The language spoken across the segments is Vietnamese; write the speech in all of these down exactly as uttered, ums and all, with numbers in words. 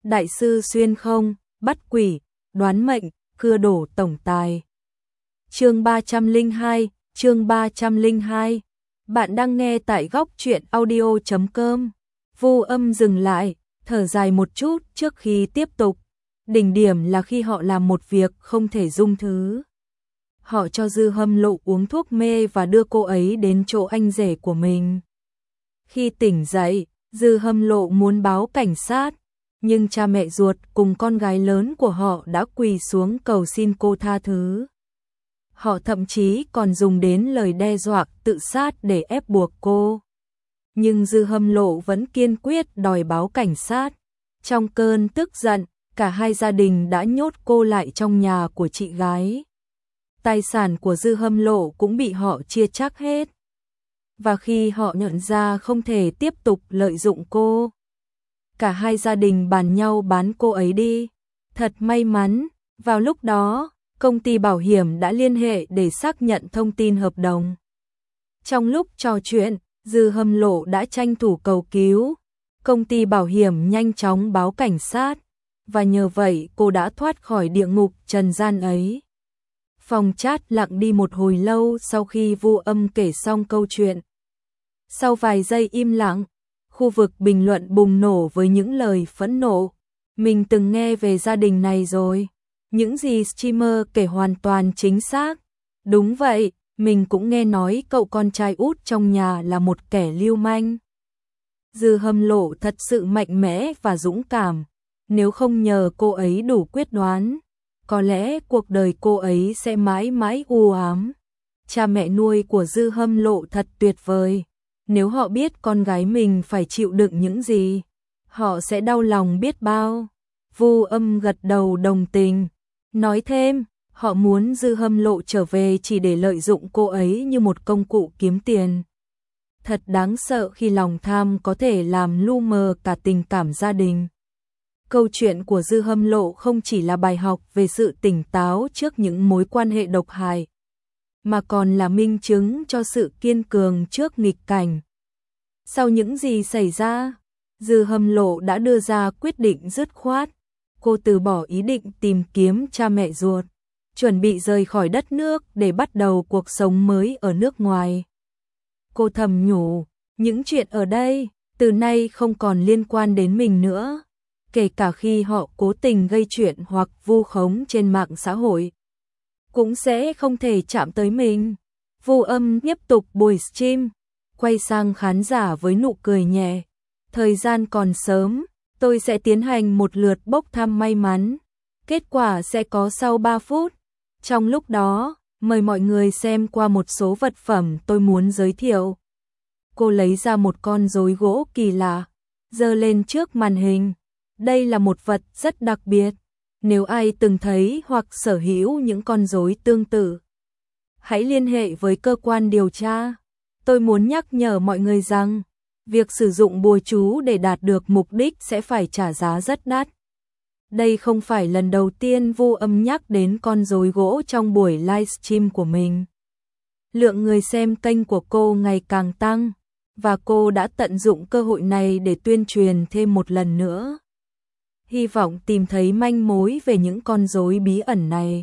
đại sư xuyên không, bắt quỷ, đoán mệnh, cưa đổ tổng tài. Chương ba trăm lẻ hai, chương ba trăm lẻ hai. Bạn đang nghe tại góc truyện audio chấm com. Vô Âm dừng lại, thở dài một chút trước khi tiếp tục. Đỉnh điểm là khi họ làm một việc không thể dung thứ. Họ cho Dư Hâm Lộ uống thuốc mê và đưa cô ấy đến chỗ anh rể của mình. Khi tỉnh dậy, Dư Hâm Lộ muốn báo cảnh sát, nhưng cha mẹ ruột cùng con gái lớn của họ đã quỳ xuống cầu xin cô tha thứ. Họ thậm chí còn dùng đến lời đe dọa tự sát để ép buộc cô. Nhưng Dư Hâm Lộ vẫn kiên quyết đòi báo cảnh sát. Trong cơn tức giận, cả hai gia đình đã nhốt cô lại trong nhà của chị gái. Tài sản của Dư Hâm Lộ cũng bị họ chia chác hết. Và khi họ nhận ra không thể tiếp tục lợi dụng cô, cả hai gia đình bàn nhau bán cô ấy đi. Thật may mắn, vào lúc đó, công ty bảo hiểm đã liên hệ để xác nhận thông tin hợp đồng. Trong lúc trò chuyện, Dư Hâm Lộ đã tranh thủ cầu cứu. Công ty bảo hiểm nhanh chóng báo cảnh sát, và nhờ vậy cô đã thoát khỏi địa ngục trần gian ấy. Phòng chat lặng đi một hồi lâu sau khi Vô Âm kể xong câu chuyện. Sau vài giây im lặng, khu vực bình luận bùng nổ với những lời phẫn nộ. Mình từng nghe về gia đình này rồi. Những gì streamer kể hoàn toàn chính xác. Đúng vậy, mình cũng nghe nói cậu con trai út trong nhà là một kẻ lưu manh. Dư Hâm Lộ thật sự mạnh mẽ và dũng cảm. Nếu không nhờ cô ấy đủ quyết đoán, có lẽ cuộc đời cô ấy sẽ mãi mãi u ám. Cha mẹ nuôi của Dư Hâm Lộ thật tuyệt vời. Nếu họ biết con gái mình phải chịu đựng những gì, họ sẽ đau lòng biết bao. Vô Âm gật đầu đồng tình, nói thêm, họ muốn Dư Hâm Lộ trở về chỉ để lợi dụng cô ấy như một công cụ kiếm tiền. Thật đáng sợ khi lòng tham có thể làm lu mờ cả tình cảm gia đình. Câu chuyện của Dư Hâm Lộ không chỉ là bài học về sự tỉnh táo trước những mối quan hệ độc hại, mà còn là minh chứng cho sự kiên cường trước nghịch cảnh. Sau những gì xảy ra, Dư Hâm Lộ đã đưa ra quyết định dứt khoát. Cô từ bỏ ý định tìm kiếm cha mẹ ruột, chuẩn bị rời khỏi đất nước để bắt đầu cuộc sống mới ở nước ngoài. Cô thầm nhủ, những chuyện ở đây, từ nay không còn liên quan đến mình nữa, kể cả khi họ cố tình gây chuyện hoặc vu khống trên mạng xã hội, cũng sẽ không thể chạm tới mình. Vô Âm tiếp tục buổi stream, quay sang khán giả với nụ cười nhẹ. Thời gian còn sớm, tôi sẽ tiến hành một lượt bốc thăm may mắn. Kết quả sẽ có sau ba phút. Trong lúc đó, mời mọi người xem qua một số vật phẩm tôi muốn giới thiệu. Cô lấy ra một con rối gỗ kỳ lạ, giơ lên trước màn hình. Đây là một vật rất đặc biệt. Nếu ai từng thấy hoặc sở hữu những con rối tương tự, hãy liên hệ với cơ quan điều tra. Tôi muốn nhắc nhở mọi người rằng, việc sử dụng bùa chú để đạt được mục đích sẽ phải trả giá rất đắt. Đây không phải lần đầu tiên Vô Âm nhắc đến con rối gỗ trong buổi livestream của mình. Lượng người xem kênh của cô ngày càng tăng, và cô đã tận dụng cơ hội này để tuyên truyền thêm một lần nữa. Hy vọng tìm thấy manh mối về những con rối bí ẩn này.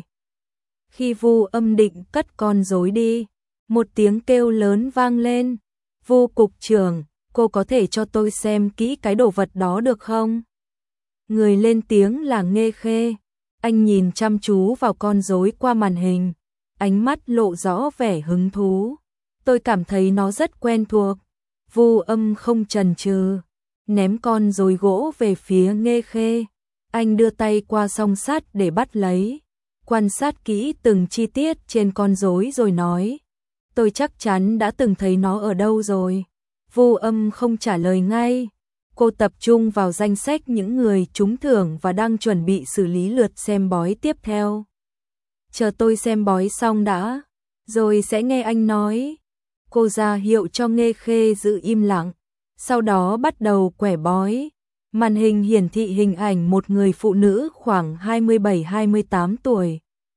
Khi Vô Âm định cất con rối đi, một tiếng kêu lớn vang lên. Vô cục trưởng, cô có thể cho tôi xem kỹ cái đồ vật đó được không? Người lên tiếng là Nghê Khê. Anh nhìn chăm chú vào con rối qua màn hình, ánh mắt lộ rõ vẻ hứng thú. Tôi cảm thấy nó rất quen thuộc. Vô Âm không chần chừ, ném con rối gỗ về phía Nghê Khê. Anh đưa tay qua song sắt để bắt lấy, quan sát kỹ từng chi tiết trên con rối rồi nói, tôi chắc chắn đã từng thấy nó ở đâu rồi. Vô Âm không trả lời ngay. Cô tập trung vào danh sách những người trúng thưởng và đang chuẩn bị xử lý lượt xem bói tiếp theo. Chờ tôi xem bói xong đã, rồi sẽ nghe anh nói. Cô ra hiệu cho Nghê Khê giữ im lặng, sau đó bắt đầu quẻ bói. Màn hình hiển thị hình ảnh một người phụ nữ khoảng hai mươi bảy hai mươi tám tuổi.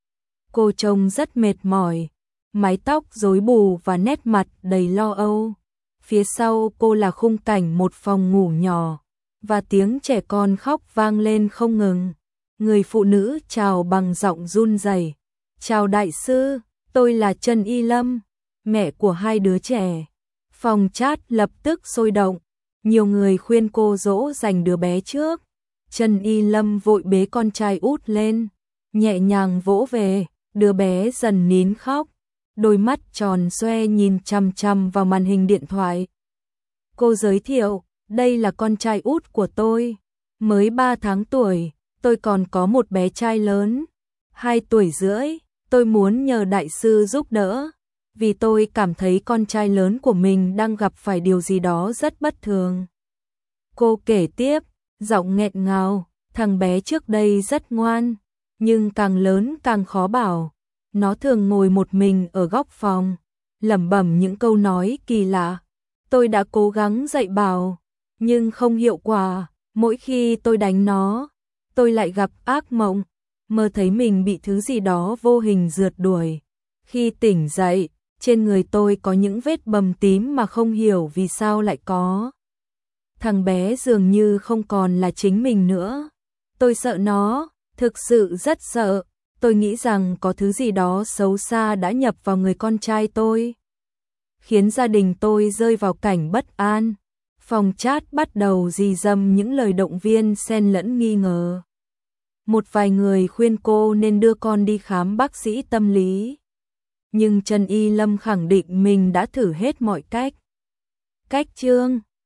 Cô trông rất mệt mỏi, mái tóc rối bù và nét mặt đầy lo âu. Phía sau cô là khung cảnh một phòng ngủ nhỏ, và tiếng trẻ con khóc vang lên không ngừng. Người phụ nữ chào bằng giọng run rẩy. Chào đại sư, tôi là Trần Y Lâm, mẹ của hai đứa trẻ. Phòng chat lập tức sôi động, nhiều người khuyên cô dỗ dành đứa bé trước. Trần Y Lâm vội bế con trai út lên, nhẹ nhàng vỗ về, đứa bé dần nín khóc, đôi mắt tròn xoe nhìn chằm chằm vào màn hình điện thoại. Cô giới thiệu, đây là con trai út của tôi, mới ba tháng tuổi, tôi còn có một bé trai lớn, hai tuổi rưỡi, tôi muốn nhờ đại sư giúp đỡ, vì tôi cảm thấy con trai lớn của mình đang gặp phải điều gì đó rất bất thường. Cô kể tiếp, giọng nghẹn ngào, thằng bé trước đây rất ngoan, nhưng càng lớn càng khó bảo. Nó thường ngồi một mình ở góc phòng, lẩm bẩm những câu nói kỳ lạ. Tôi đã cố gắng dạy bảo, nhưng không hiệu quả. Mỗi khi tôi đánh nó, tôi lại gặp ác mộng, mơ thấy mình bị thứ gì đó vô hình rượt đuổi. Khi tỉnh dậy, trên người tôi có những vết bầm tím mà không hiểu vì sao lại có. Thằng bé dường như không còn là chính mình nữa. Tôi sợ nó, thực sự rất sợ. Tôi nghĩ rằng có thứ gì đó xấu xa đã nhập vào người con trai tôi, khiến gia đình tôi rơi vào cảnh bất an. Phòng chat bắt đầu rì rầm những lời động viên xen lẫn nghi ngờ. Một vài người khuyên cô nên đưa con đi khám bác sĩ tâm lý. Nhưng Trần Y Lâm khẳng định mình đã thử hết mọi cách. Cách chương